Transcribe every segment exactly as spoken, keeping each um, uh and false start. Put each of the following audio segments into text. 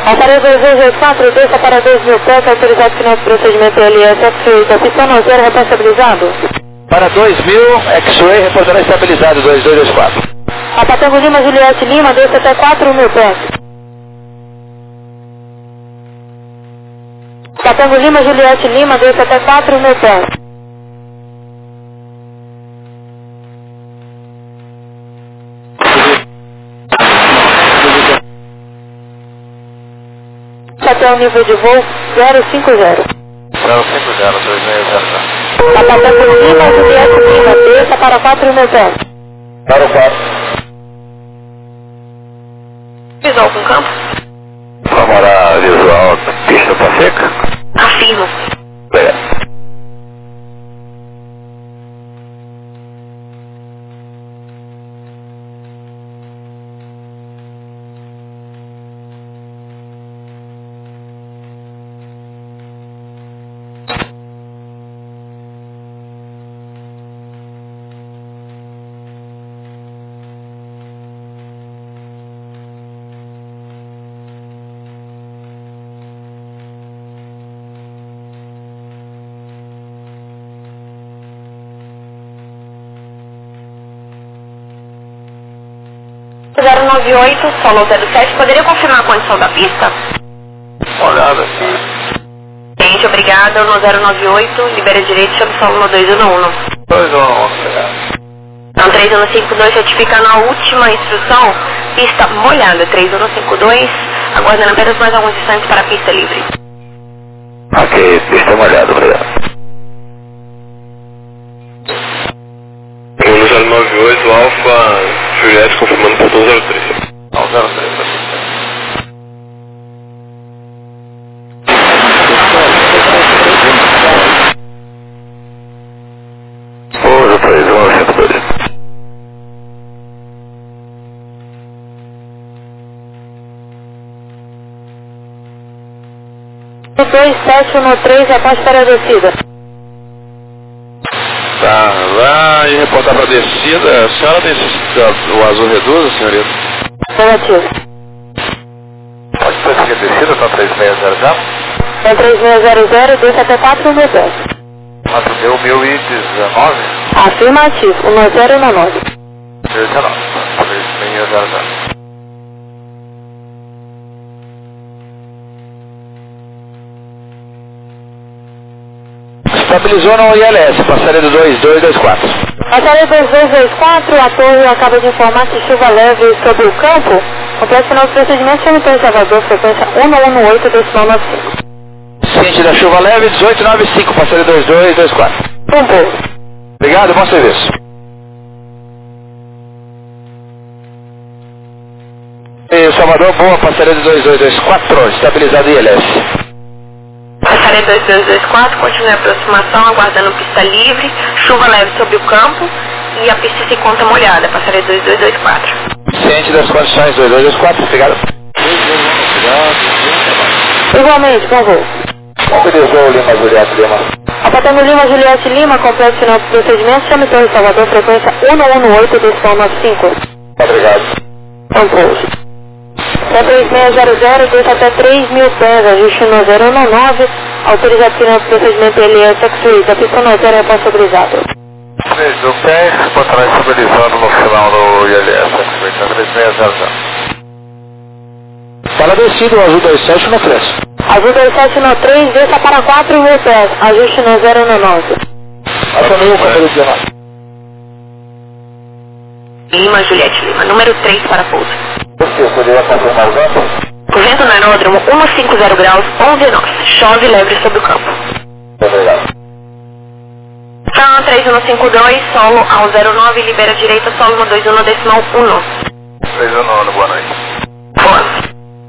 Passaredo dois dois dois quatro, desça para dois mil pés, autorizado final do procedimento L S X-Ray, da pista no zero, responsabilizado. Para dois mil, X-Ray, reportando estabilizado, dois dois dois quatro. A Patango Lima, Juliette Lima, desça até quatro mil pés. Patango Lima, Juliette Lima, desça até quatro mil pés. Até o nível de voo zero cinco zero. zero cinco zero, dois seis zero zero. A Patango Lima, Juliette Lima, desça para quatro mil pés. Para o quatro. Visual com campo? Vamos lá, visual, pista para seca? Afirmo. É. zero nove oito, solo zero sete, poderia confirmar a condição da pista? Olhada aqui. Gente, obrigada, no zero nove oito, libera direito, chame solo no dois um um. dois um um, obrigado. Então, três um cinco dois, certificando a última instrução, pista molhada, três um cinco dois, aguardando apenas mais alguns instantes para a pista livre. Ok, pista molhada, obrigado. no zero nove oito, Alfa, Juliette confirmando portão zero três. Não, zero três. Pouso três um cinco dois. dois sete um três, após para a descida. Tá, lá e reportar para a descida. A senhora necessita o azul reduz, senhorita? Negativo. Pode ser que a descida tá três seis zero zero? É três seis zero zero, desça até quatro mil pés. quatro mil e dezenove? Afirmativo, um zero um nove. dezenove. três seis zero zero. Estabilizou no I L S, passaredo dois dois dois quatro. Passaredo dois dois dois quatro, a torre acaba de informar que chuva leve sobre o campo. Completo final do procedimento, chame Torre Salvador, frequência um um um oito, decimal nove cinco. Ciente da chuva leve, dezoito nove cinco, passaredo dois dois dois quatro. Um pouco. Obrigado, bom serviço. E Salvador, boa, passaredo dois dois dois quatro, estabilizado I L S. Passaredo dois dois dois quatro, continue a aproximação, aguardando pista livre, chuva leve sobre o campo e a pista se conta molhada, passaredo dois dois dois quatro. Ciente das condições, dois dois dois quatro, obrigado. Igualmente, bom voo. Autorizou Lima Juliette Lima. A Patango Lima, Juliette Lima, completo final do procedimento, chame Torre Salvador, frequência um um um oito, decimal nove cinco. Obrigado. Um pouco. É três seis zero zero, desça até três mil pés, ajuste no zero um nove, autorizado final do procedimento L S X-Ray, da pista no zero, responsabilizado. três mil pés, botará estabilizando no final do I L S X-Ray, três seis zero zero. Fala descido, azul dois sete no três. Azul dois sete no três, desça para quatro mil pés, ajuste no zero um nove. Assumiu o número dezenove. Lima, Juliette Lima, número três para pouso. Por que? Poderia confirmar o vento? O vento no aeródromo cento e cinquenta graus, onze nós. Chove leve sobre o campo. Obrigado. Então, três um cinco dois, solo ao zero nove, libera direita, solo no dois um, decimal um. três um nove, boa noite. Boa.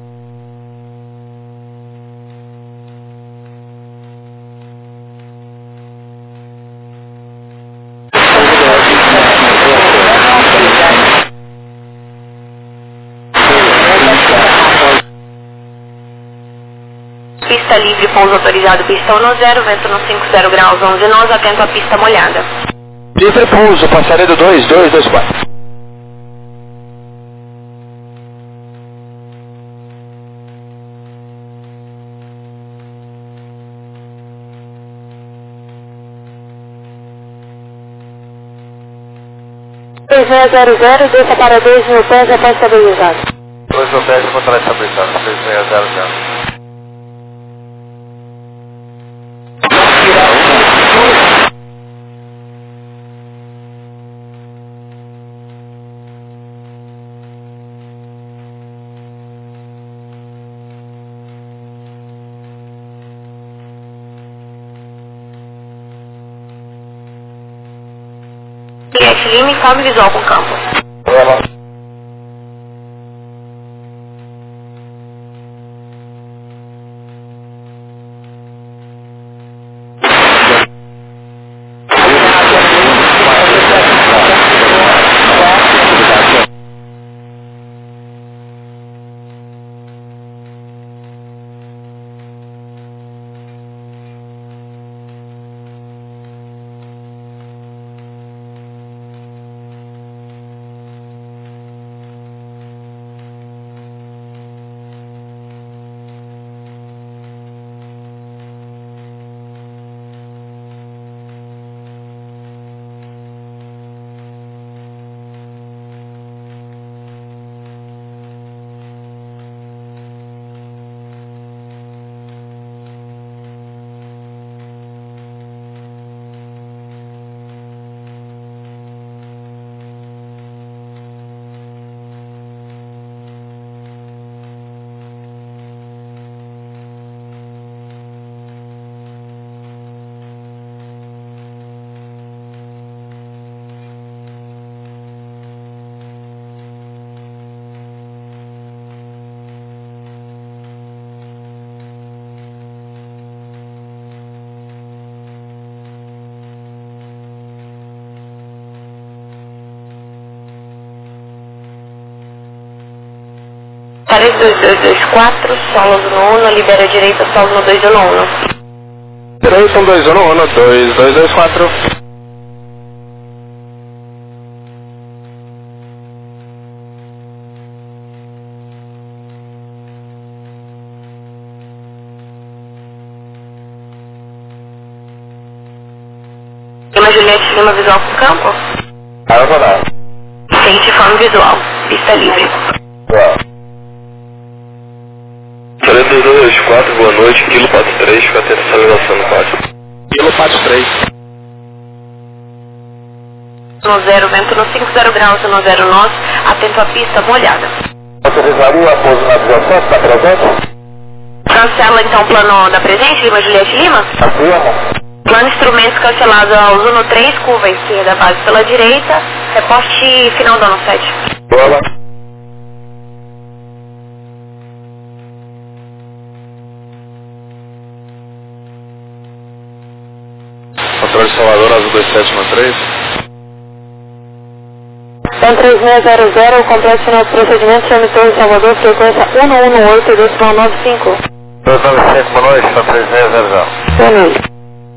Pista livre, pouso autorizado, pistão no zero, vento no cinquenta graus, onze nós, atento à pista molhada. Livre pouso, passaredo dois dois dois quatro. três seis zero zero, desça para dois mil pés após estabilizado. dois mil pés, controle estabilizado, três seis zero zero. Juliette Lima, informe visual com campo. Ela. três dois dois dois quatro, solo no uno, libera direita, solo no dois uno uno. três um dois um um, dois dois dois quatro. Lima Juliette Lima, visual com campo. Aerodinâmica. Sente forma visual, pista livre. três dois dois quatro, boa noite, Kilo Pato três, fica atento à sinalização no pátio. Kilo Pato três. No zero, vento no cinco zero graus, no zero nós, atento à pista molhada. Autorizaria pouso na aviação, está presente? Cancela então o plano da presente, Lima Juliette Lima. Afirma. Plano instrumentos cancelado ao Zuno três, curva esquerda, base pela direita, reporte final da sete. Boa. Controle Salvador, azul dois sete um três. Então três seis zero zero, complexo final de procedimento, chame Torre Salvador, frequência um um um oito, decimal nove cinco. dois nove cinco, boa noite, três seis zero zero. Boa noite.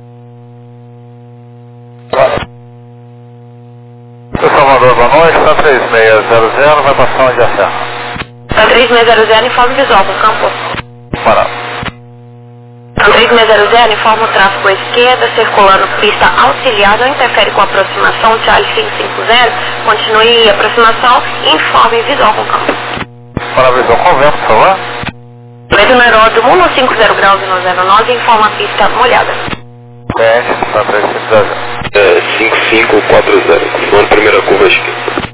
Salvador, boa noite, tá três seis zero zero, vai passar onde a serra? Tá três seis zero zero, informe visual com campo. Parado. Tá três seis zero zero, informa o tráfego à esquerda, circulando pista auxiliar, não interfere com a aproximação, Charlie cinco cinco zero, continue a aproximação, informe visual com campo. Para a visão com vento, por favor. Vento no aeródromo no cinco zero graus e no zero nove, informa a pista molhada. Teste, tá três cinco zero zero. É, cinco cinco quatro zero, confirmando primeira curva à esquerda.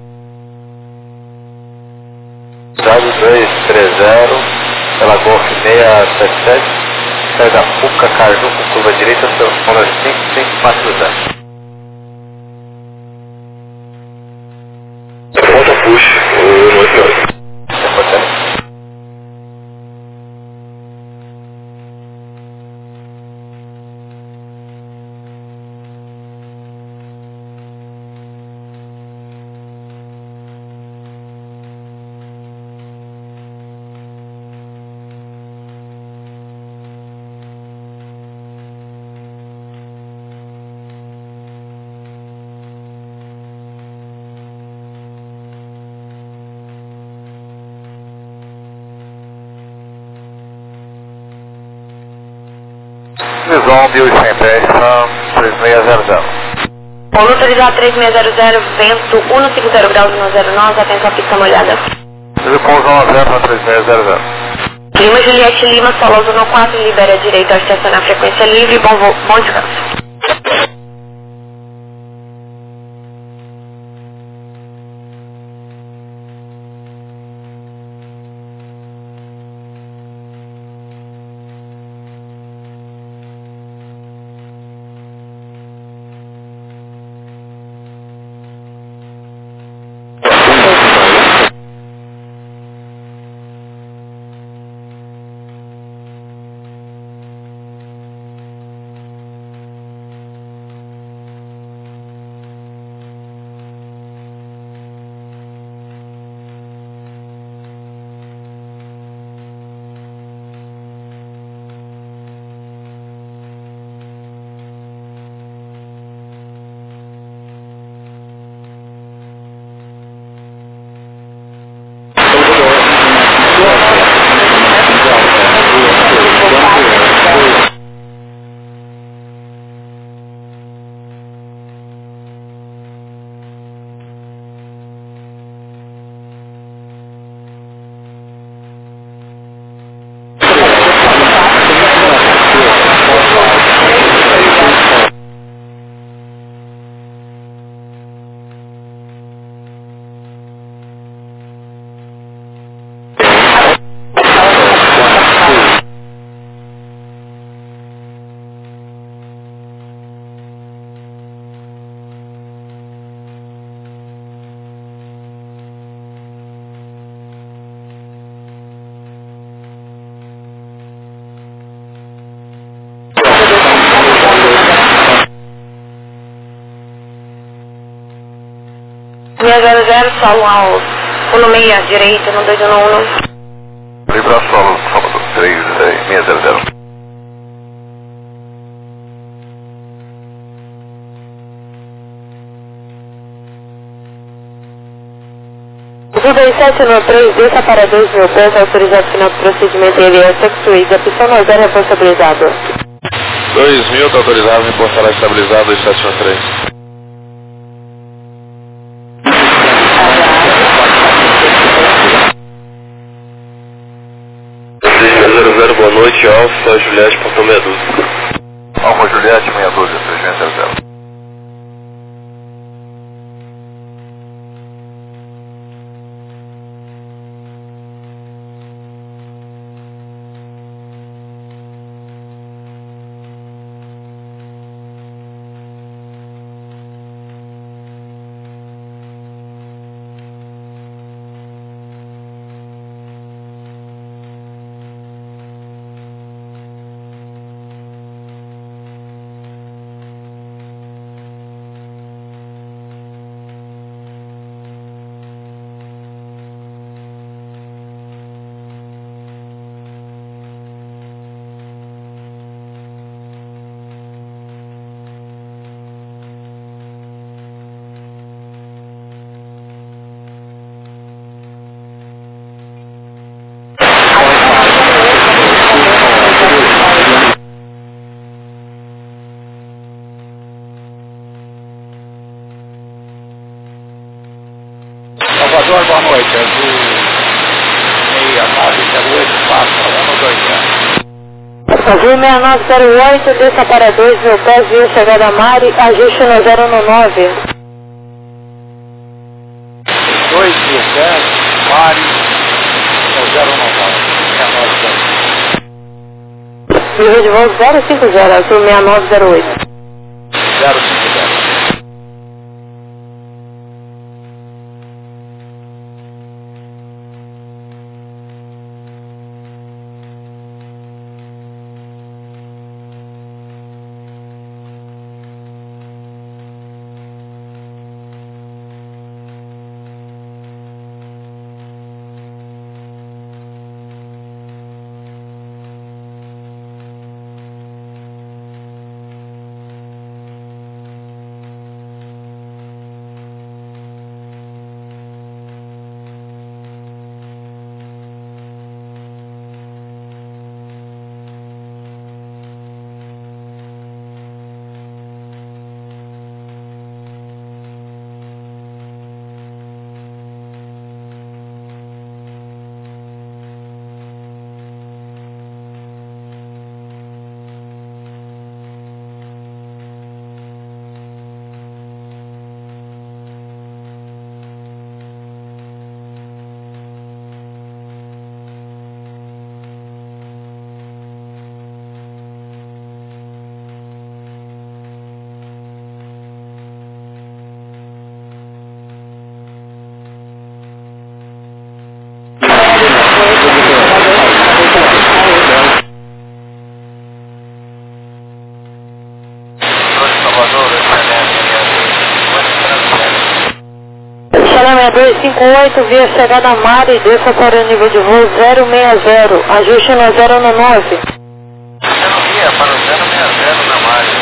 Zado dois três zero, pela Golf seiscentos e setenta e sete, sai da Puca, Caju, com curva direita, seu número cinco cinco quatro zero. Volta push, o noite. Visão mil e cem pés, três seis zero zero. Polo autorizado três seis zero zero, vento cento e cinquenta graus no zero nove, atenção pista molhada. Pouso zero para três seis zero zero. Lima Juliette Lima, solo zona quatro, libera a direita ao estacionar frequência livre, bom, voo, bom descanso. Lima zero zero, solo ao um seis à direita, no dois um um. Libra solo, sábado três seis zero zero. Azul dois sete nove três, desça para dois mil pés, autorizado final do procedimento L S X-Suída, pista nove zero responsabilizado. dois mil, está autorizado, reportará estabilizado, dois sete um três. zero zero, boa noite, Alfa Juliette, Portão meia dúzia. Alfa Juliette, meia dúzia, três seis zero zero. Salvador, boa noite, é do seis nove zero oito quatro um dois zero. Azul seis nove zero oito, desça para dois mil pés, via chegada Mari, ajuste no zero nove. dois mil pés, Mari, no zero nove. Nível de voo zero cinco zero, Azul seis nove zero oito. zero cinco zero. dois cinco oito, via chegada Mari, desça para o nível de voo zero seis zero, ajuste no zero nove. Sendo via para o zero seis zero na margem,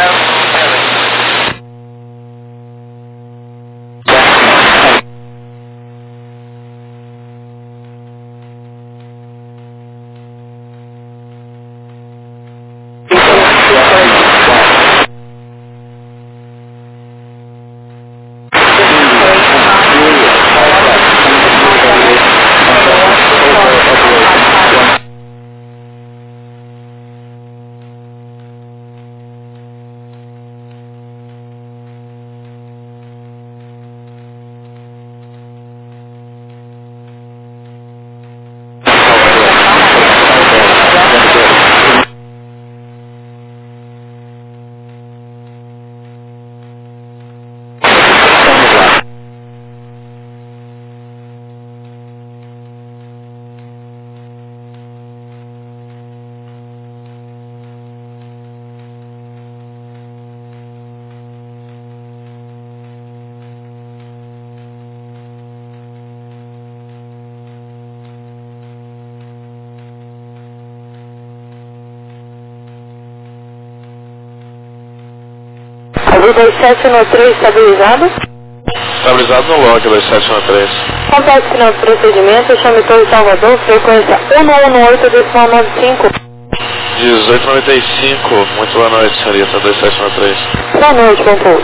Azul dois sete nove três, estabilizado. Estabilizado no log dois sete nove três. Complexo final de procedimento, chame Torre Salvador, frequência um um oito, decimal nove cinco. dezoito noventa e cinco, muito boa noite, senhorita, dois sete nove três. Boa noite, bom pouso.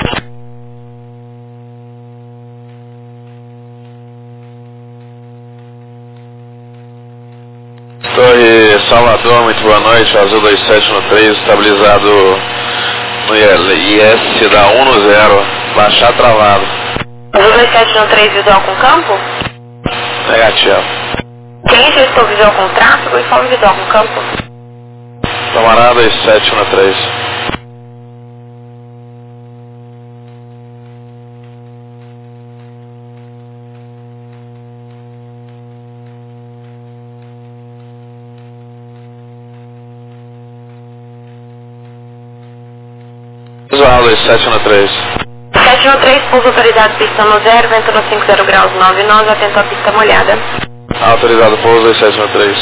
Torre Salvador, muito boa noite, Azul dois sete nove três, estabilizado no I S da um no zero, baixar travado. Azul dois sete nove três, visual com campo? Negativo. Quem gestou visual com tráfego e fome visual com campo? Camarada dois sete nove três. Visual dois sete nove três. sete nove três, pouso autorizado, pista no zero, vento no cinco zero graus nove nove, atento à pista molhada. Autorizado pouso dois sete nove três.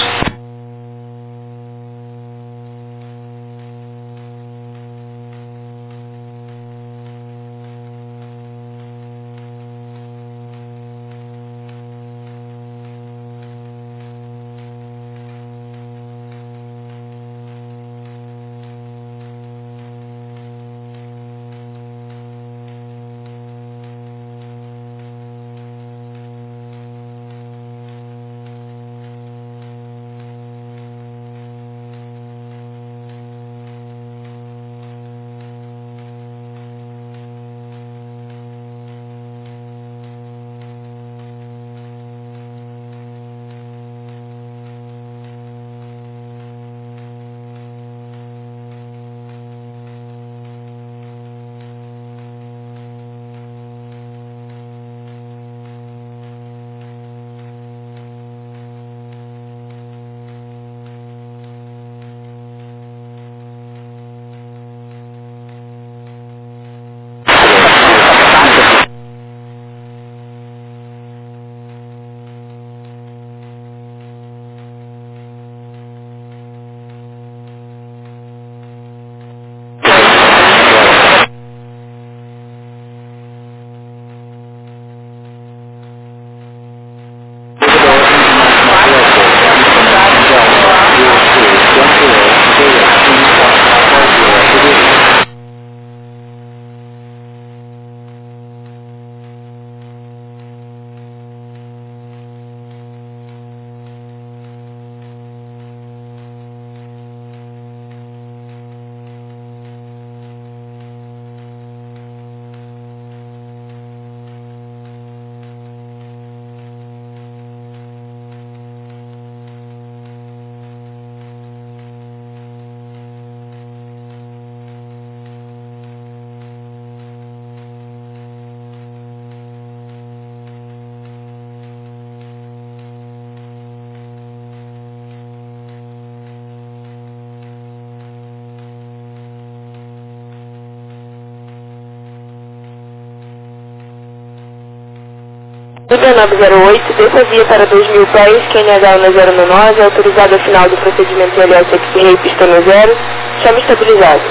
nove zero oito, desça a via para dois mil pés, Q N H um zero um nove, autorizado ao final do procedimento L S X-Ray, pista no zero, chama estabilizado.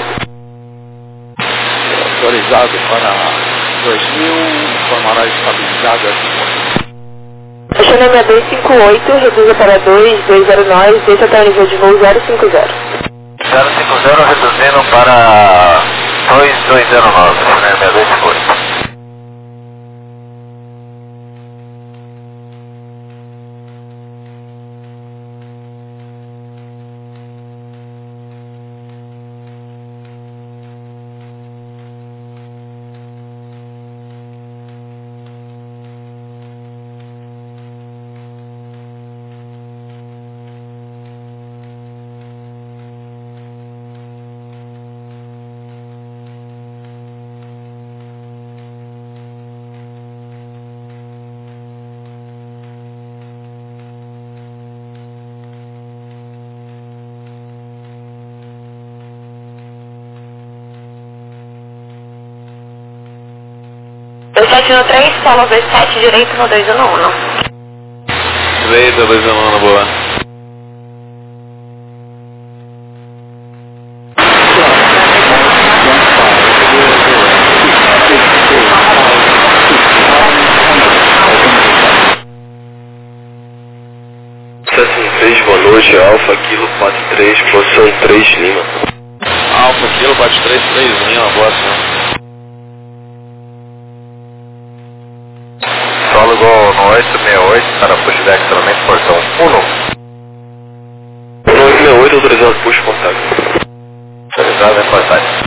Autorizado para dois mil, formará estabilizado aqui. Estacionamento dois cinco oito, reduza para dois dois zero nove, desça até o nível de voo zero cinco zero. zero cinco zero reduzindo para dois dois zero nove, estacionamento dois cinco oito. dois sete um três, solo dois sete, direito no dois um um. Direita, dois um um, boa. sete um três, boa noite, Alfa Kilo quatro três, posição três Lima. Alfa Kilo quatro três três Lima, boa ação. Solo Gol no oito seis oito, para push back somente portão um. No oito seis oito, autorizado push contato. Autorizado em contato.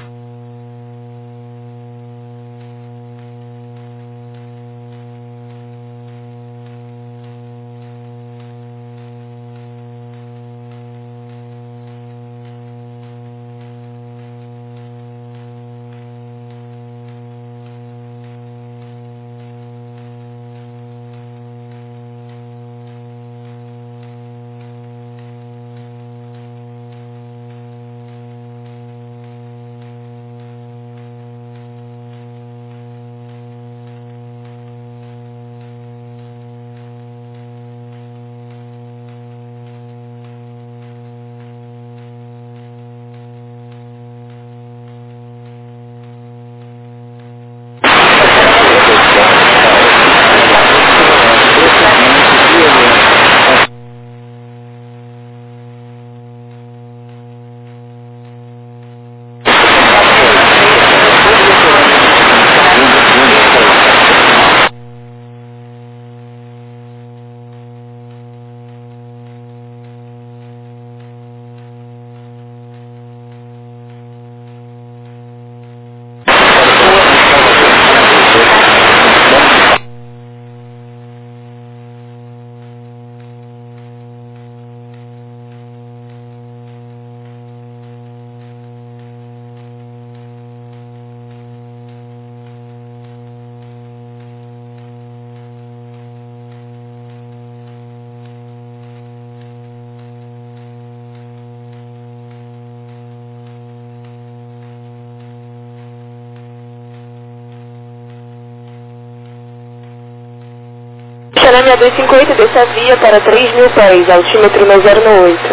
Estacionamento dois cinco oito, desça a via para três mil pés, altímetro no zero oito.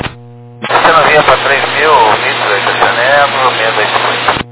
Você não vinha para três mil, metros, estacionamento, meia dois cinco oito.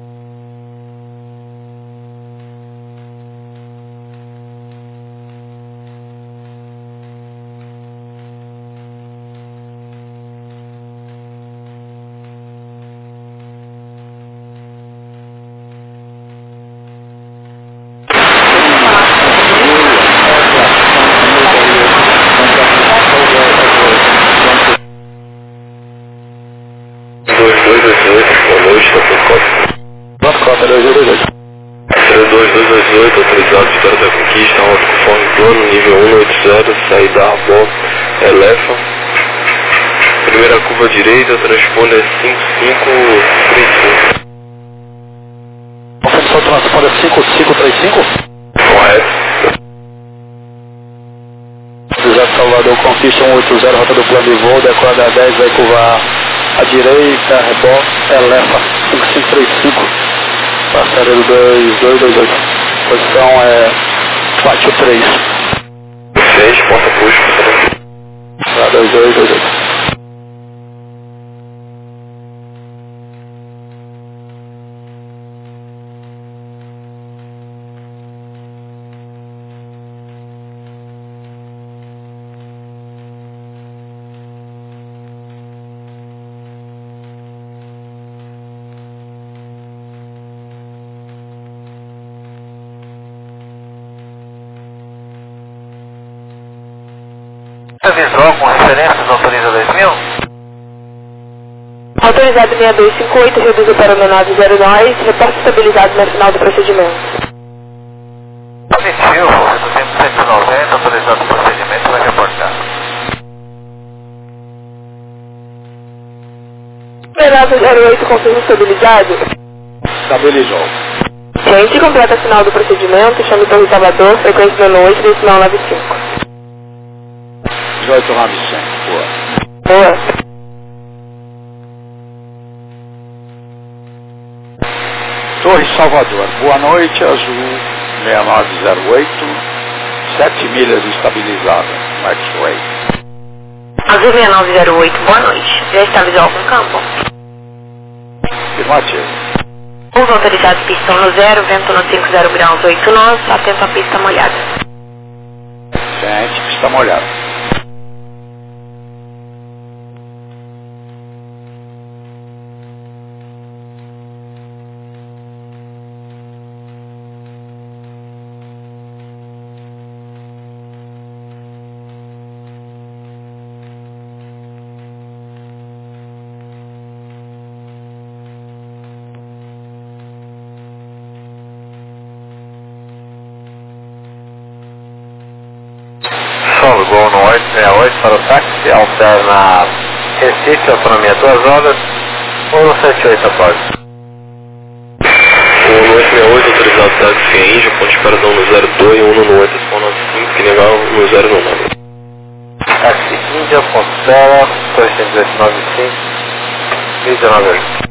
dois dois dois oito, boa noite, estação Costa. Nossa, Costa, dois dois dois oito. dois dois dois oito, autorizado, Vitória da Conquista, alto conforme plano, nível um oito zero, saída Arbor, Elefa. Primeira curva direita, transponder cinco cinco três cinco. Confirmação transponder cinco cinco três cinco? Correto. José Salvador Conquista um oito zero, rota do plano de voo, decorada a dez, vai curvar à direita, rebote, Elefa cinco cinco três cinco, passageiro dois dois dois oito, posição é quatro três. dez, porta push, funcionando. Tá, dois dois, dois dois. Visual com referências autoriza dois mil? Autorizado seis dois cinco oito, reduziu para o menor de zero dois, reporte estabilizado no final do procedimento. Positivo, reduzimos cento e noventa, autorizado o procedimento, vai reportar. Menor de zero oito, confirma estabilizado. Estabilizou. Gente, completa final do procedimento, chame Torre Salvador, frequência da noite, decimal nove cinco. dezoito nove cinco, boa. Boa. Torre Salvador, boa noite, azul seis nove zero oito, sete milhas estabilizada, X-Ray. Azul seis nove zero oito, boa noite. Já está visual com campo? Afirmativo. Pouso autorizado pistão no zero, vento no cinco zero graus oito nós, atento à pista molhada. Gente, pista molhada. Solo Gol no oito seis oito para o táxi, alterna Recife, autonomia duas horas, um sete oito após. O no oito seis oito, autorizado táxi em Índia, ponte de paradão no zero dois e um no oito nove cinco, que legal no zero nove. Táxi Índia, ponto zero, dois cento e nove cinco, mil e dezenove.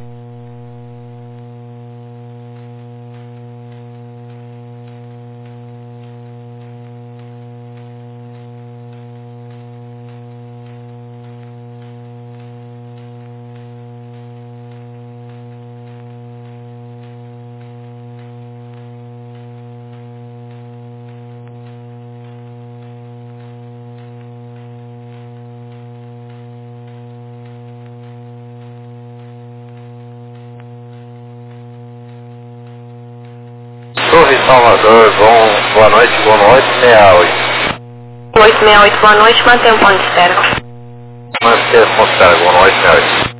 Torre Salvador, bom, boa noite, boa noite, seis oito. oito seis oito, boa noite, mantém o ponto de espera. Manter o ponto de espera, boa noite, seis oito.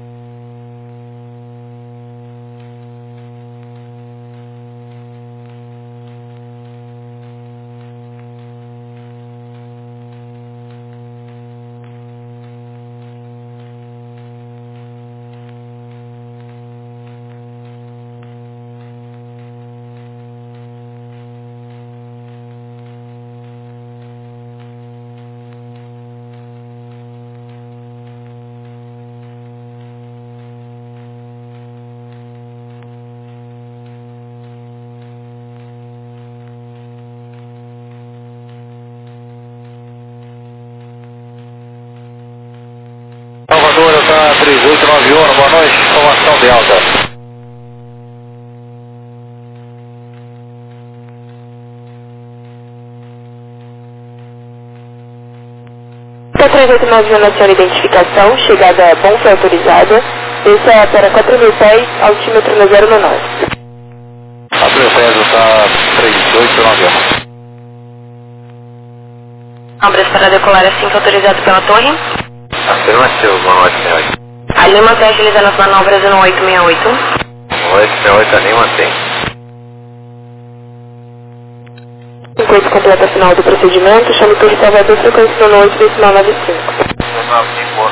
Salvador, está três oito nove um, boa noite, informação de alta. T três oito nove um, naciona identificação, chegada bom foi autorizada, esse é para quatro mil pés, altímetro no zero nove. quatro mil pés, está três oito nove um. Obras para decolar assim que autorizado pela torre. Afirmativo, boa noite, seis oito. A Lima está agilizando as manobras no oito seis oito. oito seis oito, a Lima tem. Enquanto completa a final do procedimento, chame Torre Salvador, frequência no oito, decimal nove cinco. nove cinco.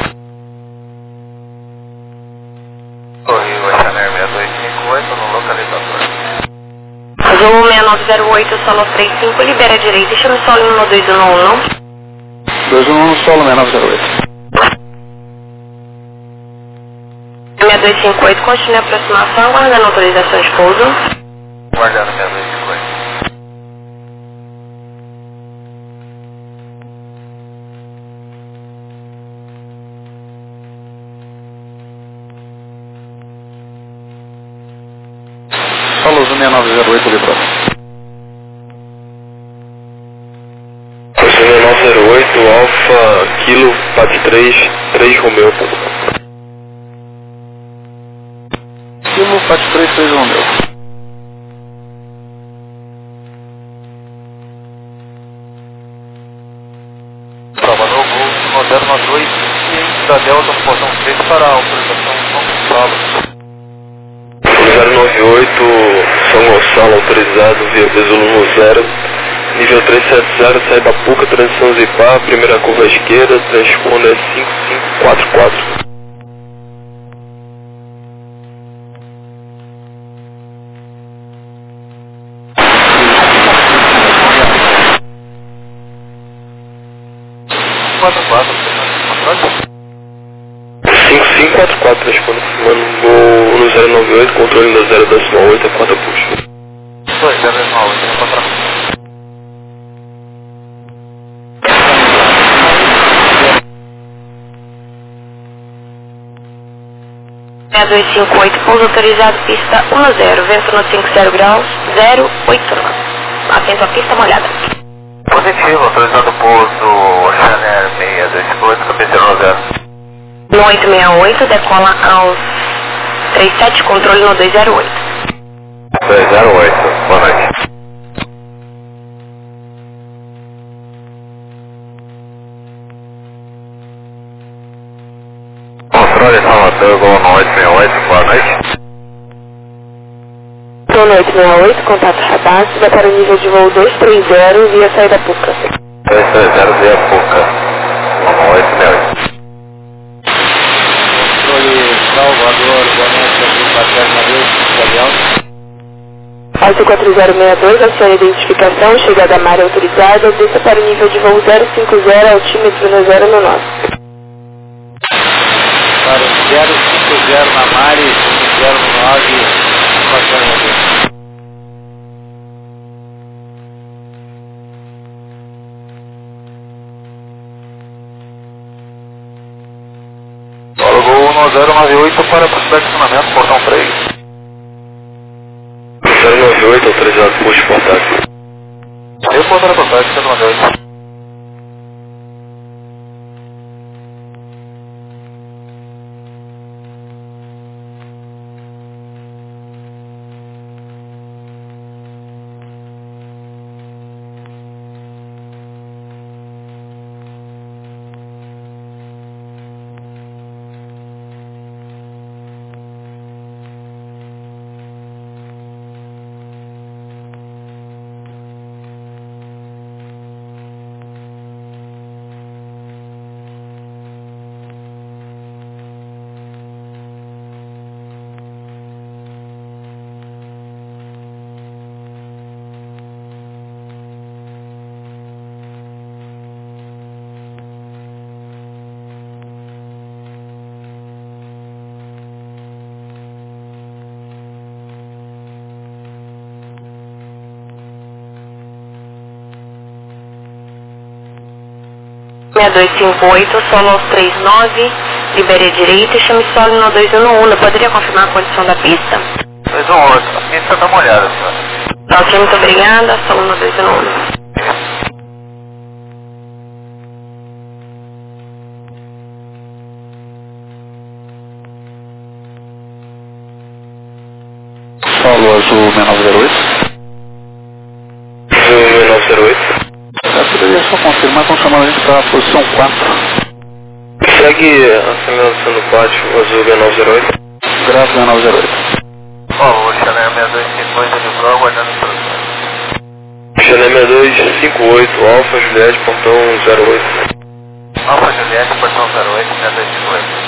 Torre Guaxaner seis dois cinco oito no localizador. Azul seis nove zero oito, solo três cinco, libera a direita e chame solo no dois um um. dois um um, solo seis nove zero oito. seis dois cinco oito, continue a aproximação, aguardando autorização de pouso. Guardando seis dois cinco oito. seis nove zero oito litrão. seis nove zero oito, Alfa, Kilo, Pat três, três Romeu. Kilo, Pat três, três Romeu. Prova no Gol, zero nove oito, e da Delta, portão três para a autorização São Gonçalo. zero nove oito, São Gonçalo, autorizado via Zulu zero. Nível trezentos e setenta, sai da Puca, transição Zipar, primeira curva à esquerda, transponder cinco cinco quatro quatro. quatro quatro, cinco cinco quatro quatro, responde confirmando Gol no zero nove oito, controle da zero decimal oito, a quarta puxa. dois zero decimal oito, encontrar. seis dois cinco oito, pouso autorizado, pista um zero, vento no cinquenta graus, zero oito nove. Atento à pista molhada. Positivo, autorizado pouso Chanel seis dois cinco oito, capítulo zero. No oito seis oito, decola aos trinta e sete, controle no dois zero oito. dois zero oito, boa noite. Controle Salvador, Gol no oito seis oito, boa noite. Gol no oito seis oito, contato radar, vai para o nível de voo dois três zero, via saída Puca. dois três zero, via Puca, Gol no oito seis oito. Controle Salvador, boa noite, aqui Paterna dois, Gabriel. Alto quatro zero seis dois, acione a identificação, chegada a mar autorizada, desça para o nível de voo zero cinco zero, altímetro no zero nove. Para o zero cinco zero na Mari, zero nove, Paterna dois. Gol no zero nove oito para possibilidade de estacionamento, portão três. zero nove oito, autorizado puxa portátil. Eu portão da portátil, zero nove oito. seis dois cinco oito, solo aos trinta e nove, libere a direita e chame solo no dois um um. Poderia confirmar a condição da pista? dois um oito, a pista está molhada, senhora. Tá ok, muito obrigada, solo no dois um um. Solo azul seis nove zero oito. Azul seis nove zero oito. Eu poderia só confirmar com chamando a gente para a posição quatro. Segue aceleração no pátio, azul seis nove zero oito. Grafo seis nove zero oito. Ó, o Chanel seis dois cinco oito, ele foi aguardando a instrução. Chanel seis dois cinco oito, Alfa Juliette, portão zero oito. Alfa Juliette, portão zero oito, seis dois cinco oito.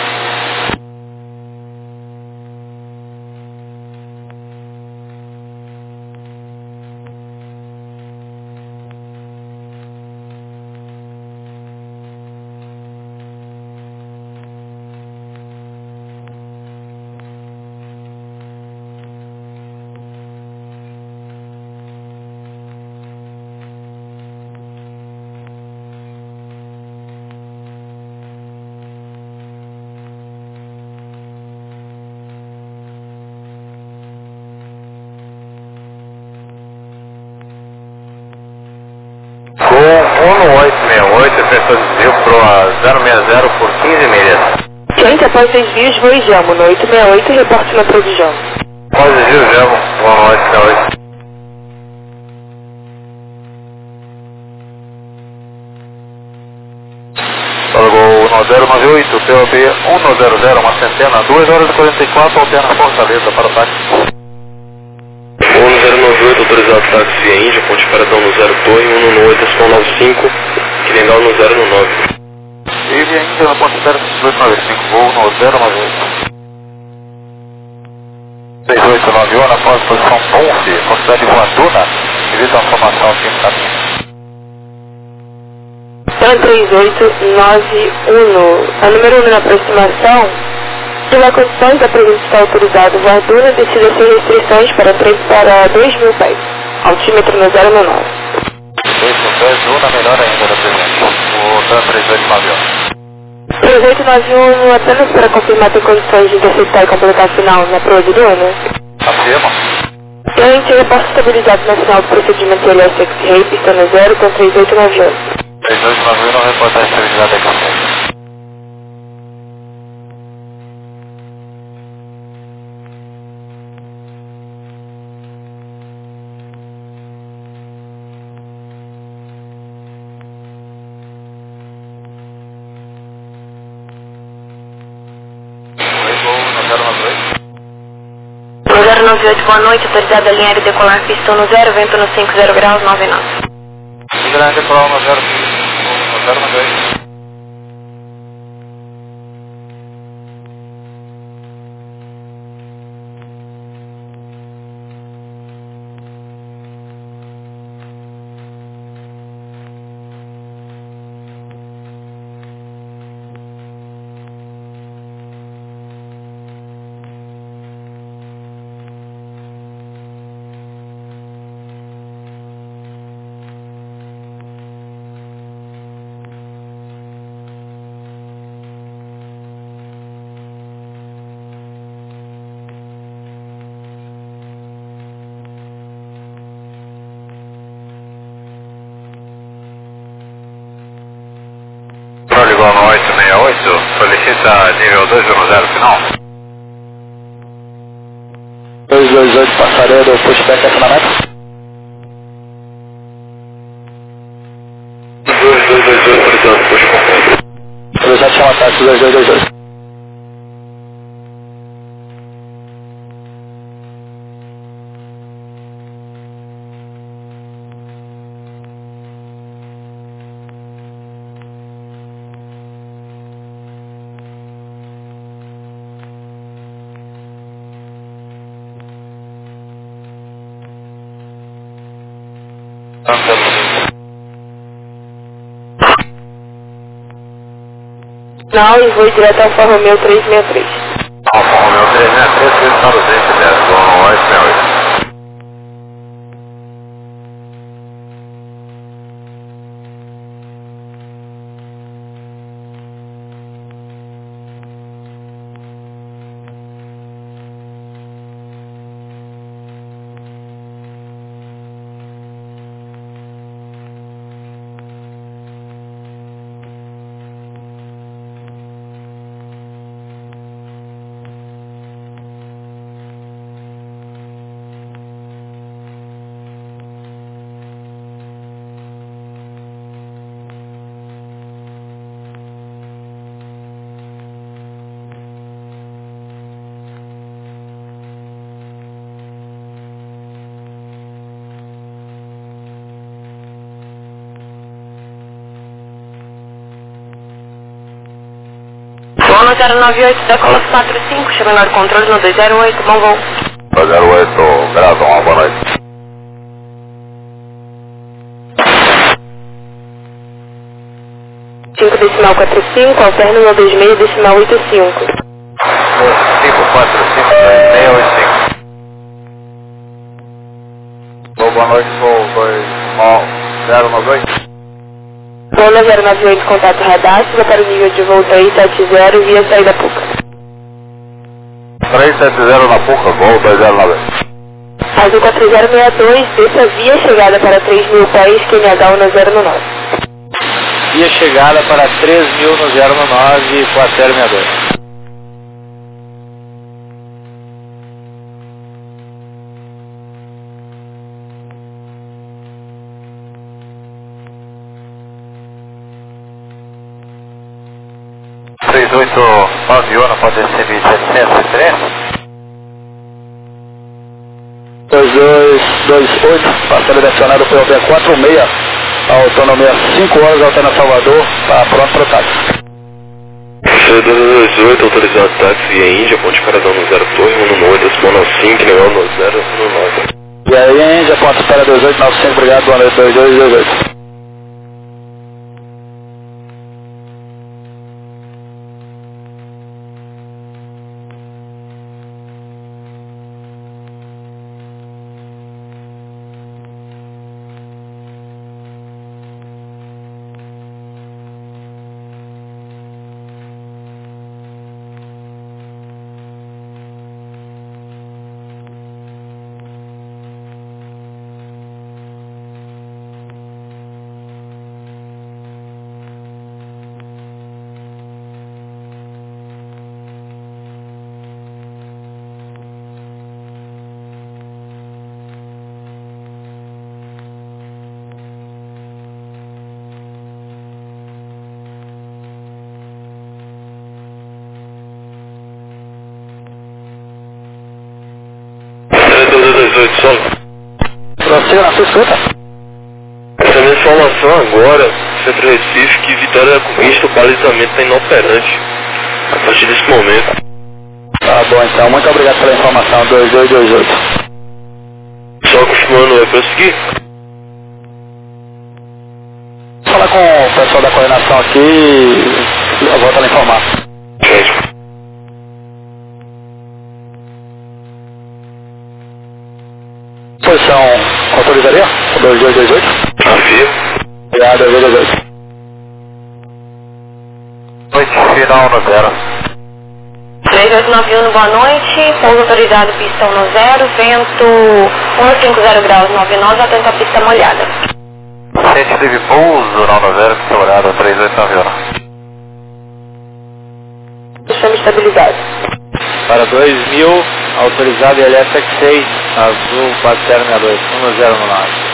um oito seis oito, efetuou desvio para zero seis zero por quinze milhas. Gente, após desvios, voo e Jamo no oito seis oito e reporte na previsão. Após desvio, Jamo, um oito seis oito. Gol um zero nove oito, P O B um zero zero, uma centena, duas horas e quarenta e quatro, alterna Fortaleza para o táxi. um zero nove oito, autorizado táxi via Índia, ponte paradão no zero Torre, um nove oito, São nove cinco, Quirindal no zero nove. E via Índia na ponte zero oito nove cinco, voo no zero nove oito. seis oito nove um, na posição Ponce, com cidade de Voaduna, devido à formação aqui no caminho. três oito nove um, a número um na aproximação, tiver condições, a presença está autorizado. Voaduna decida sem restrições para, para dois mil pés, altímetro no zero nove. dois mil pés, Luna melhor ainda da presença, o TAN três oito nove um. três oito nove um, apenas para confirmar tem condições de interceptar e completar a final na proa de Luna. Afirma. Cliente, reporte estabilizado na final do procedimento L S X-Ray, pista no zero com três oito nove um. três oito nove um, não reportar estabilidade aqui. zero nove oito, boa noite, autorizada a linha aérea decolar, pista no zero, vento no cinco zero graus, nove nove. Grande decolar no zero nove oito. Igual no oito seis oito, solicita nível dois um zero final. dois dois oito, passareiro, pushback aqui na meta. dois dois dois oito, autorizado, pushback. Eu já tinha matado dois dois dois oito. Não, e vou direto ao Alfa Romeo três seis três. Alfa Romeo três seis três, está no dente dez, no oito seis oito. Bono zero nove oito, decola quatro cinco, chama no controle no dois zero oito, bom voo. dois zero oito, grado um, boa noite. cinco decimal quatro cinco, alterno no dois seis decimal oito cinco. cinco quatro cinco, dois seis oito cinco. Boa noite, voo dois zero nove oito. Bono zero nove oito, contato radar, siga para o nível de voo três sete zero via saída Puca. três sete zero na Puca, voo dois zero nove oito. Azul quatro zero seis dois, desça via chegada para três mil pés, Q N H um zero nove. via chegada para três mil no zero nove, quatro zero seis dois. três oito nove um, pode ser mil setecentos e três? dois dois dois oito, passando direcionado pelo B quatro seis, autonomia cinco horas, alterna Salvador, está pronto para o táxi. C dois dois oito, autorizado táxi via Índia, ponte paradão no zero torre, um no oito, Simona cinco, legal no zero um nove. E aí, Índia, ponte para dois oito nove cinco, obrigado, boa noite, dois dois dois oito. Você na sua escuta? Essa minha informação agora, Centro Recife, que Vitória da Conquista, o balizamento está inoperante a partir desse momento. Tá bom então, muito obrigado pela informação, dois dois dois oito. Só confirmando, é prosseguir? Vou falar com o pessoal da coordenação aqui e eu volto a lhe informar. Gente. Posição, autorizaria? dois dois dois oito. Afio. Obrigado, dois dois dois oito. Noite final no zero. três oito nove um, boa noite, pouso autorizado, pista um no zero, vento um cinco zero graus, nove nove, atento à pista molhada. Ciente teve pouso não no zero, pista molhada, três oito nove um. Sistema estabilizado. Para dois mil, autorizado L S X seis, azul quatro zero seis dois, um zero nove.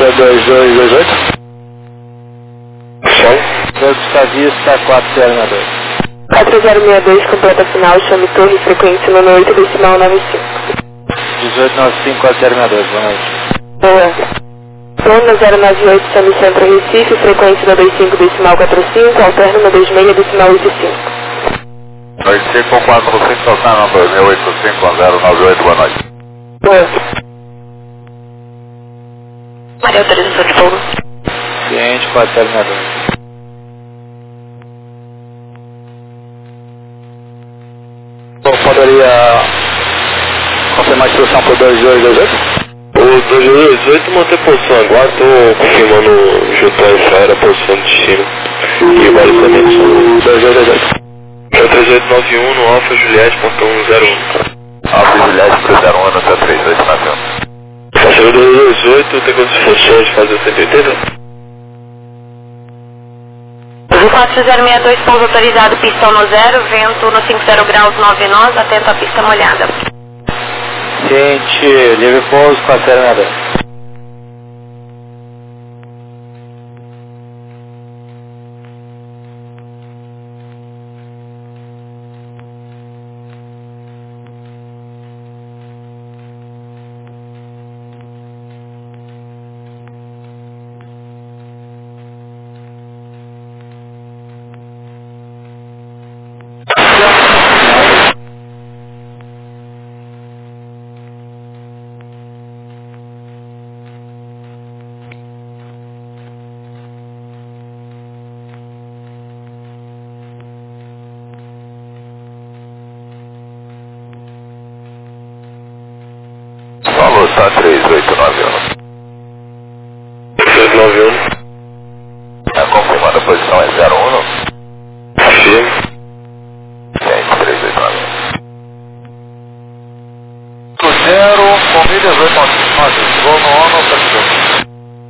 dois dois dois oito. Som. Vista Vista quatro zero seis dois. quatro zero seis dois, completa final, chame torre, frequência nono oito, decimal nove cinco. dezoito nove cinco quatro zero seis dois, boa noite. Boa. Sonda zero nove oito, chame centro Recife, frequência no dois cinco, decimal quatro cinco, alterno no dois seis, decimal oito cinco. dois cinco quatro cinco, alterno dois mil oito cinco zero nove oito, boa noite. Boa. Maria, autorização de fogo. Ciente quatro zero seis dois. Bom, poderia confirmar a instrução por dois dois dois oito? O dois dois dois oito manter posição agora, estou confirmando junto a essa era a posição de destino e balizamento. dois dois dois oito. É três oito nove um no Alfa Juliette, portão zero um. Alfa Juliette para zero um, até três oito nove um. Passageiro dois dois oito, tem quantas funções de fazer cento e oitenta? quatro zero seis dois, pouso autorizado, pistão no zero, vento no cinco zero graus, nove nós, atento à pista molhada. Ciente, livre pouso quatro zero seis dois. Solo está três oito nove um. três oito nove um. A confirmada posição é zero um. Firme. Gente, três oito nove um. zero, com mil e dezoito nove, vou no ano, perfeito.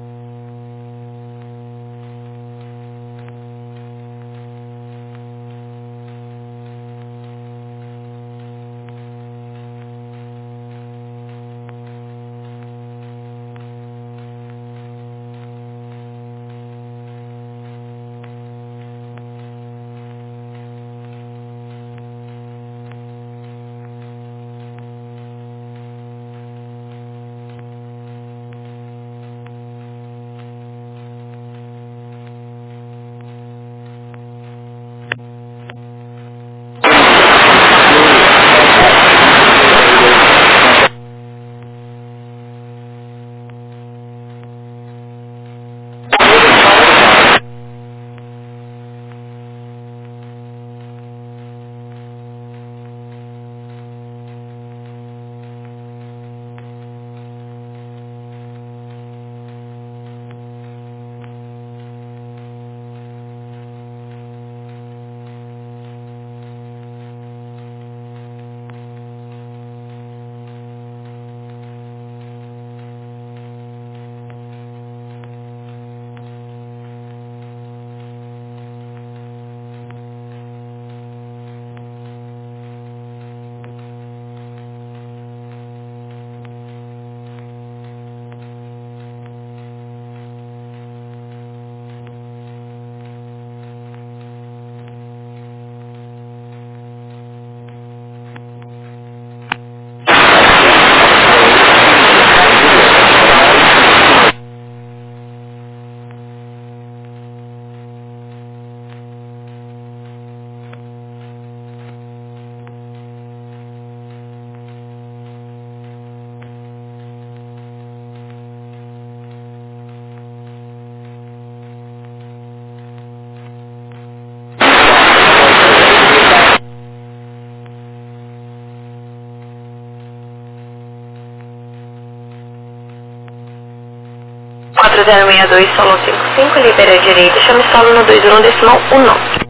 quatro zero seis dois, solo cinco cinco, libera a direita, chame solo no dois um, decimal um.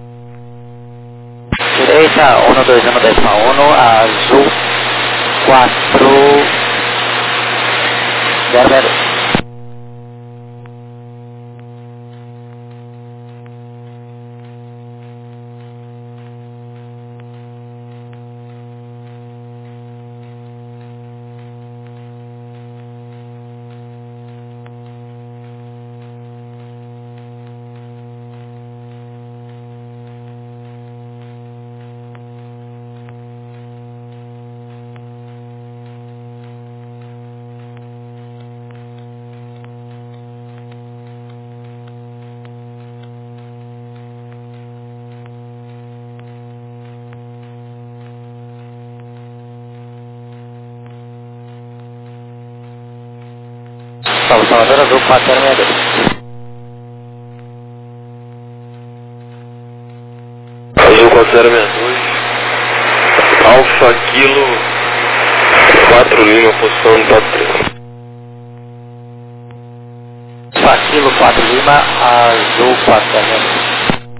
Direita, um dois um, decimal um, azul, quatro zero zero. Salve Salvador, Azul quatro zero seis dois. Azul quatro zero seis dois, Alfa Kilo quatro Lima, posição top três. Alfa Kilo quatro Lima, Azul quatro zero seis dois.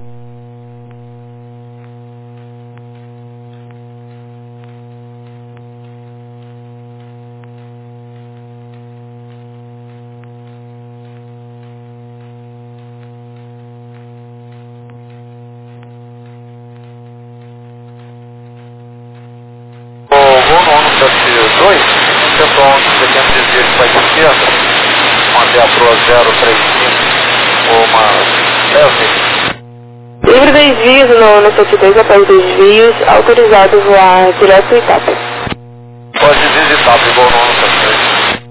dois, cento e onze, setenta dias para a esquerda, manter a proa zero três cinco, uma leve. Livre desvios no, no sete dois após desvios, autorizado voar direto Itapa. Pode visitar, igual no ano sete.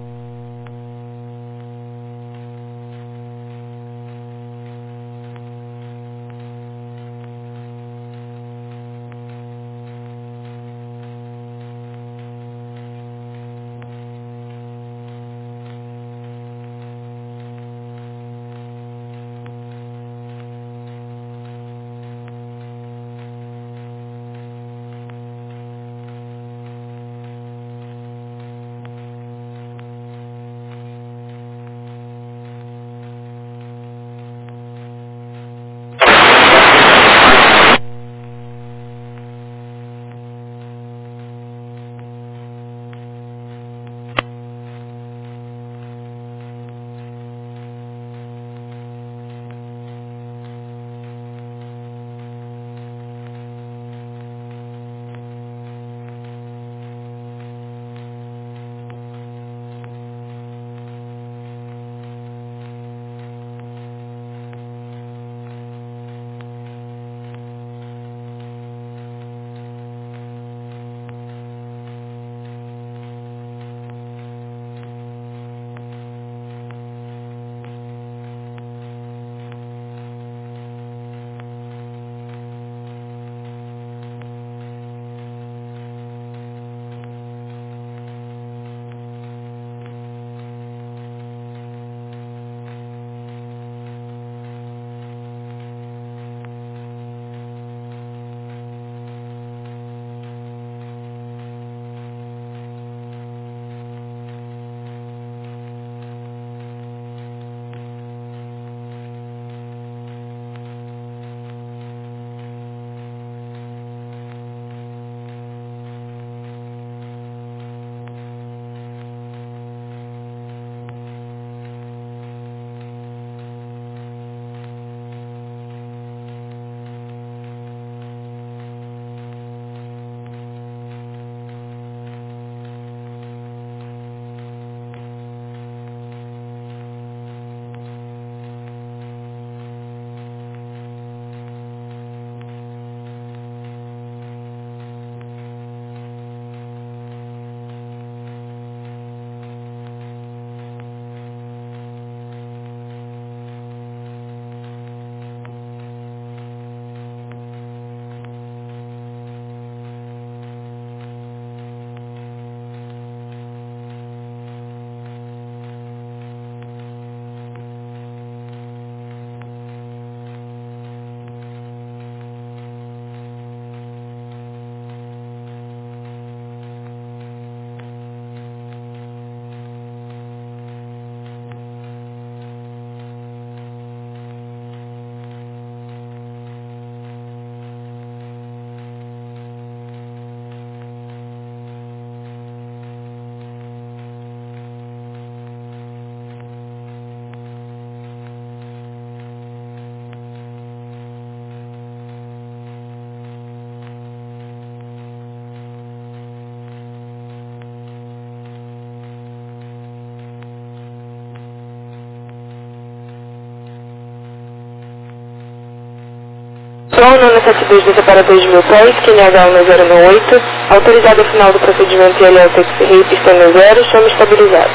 Sono no sete dois dois para dois mil pés, Q N H um zero um oito, autorizado ao final do procedimento I L L Taxi Rei, pista no zero, chama estabilizado.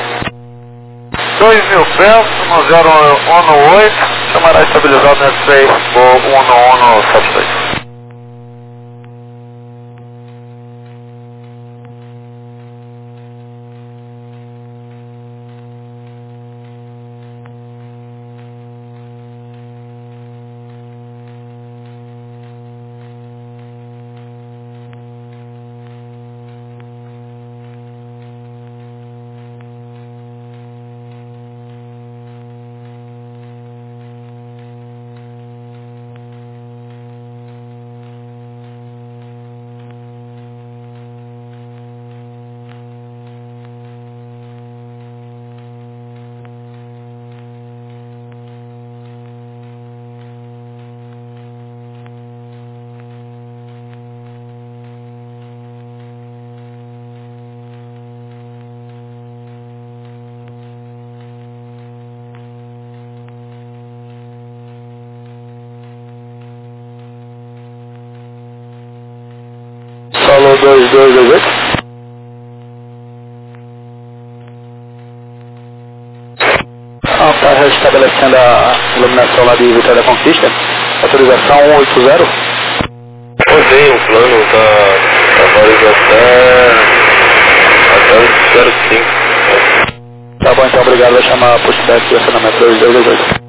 dois mil pés, no zero um oito, chamará estabilizado no S seis, voo um um sete dois. dois dois dois oito. Ah, está restabelecendo a iluminação lá de Vitória da Conquista. Autorização cento e oitenta. Rodei o plano, tá, tá vários até, até o zero cinco. Tá bom, então obrigado. Vou chamar a postidade de acionamento dois dois dois oito.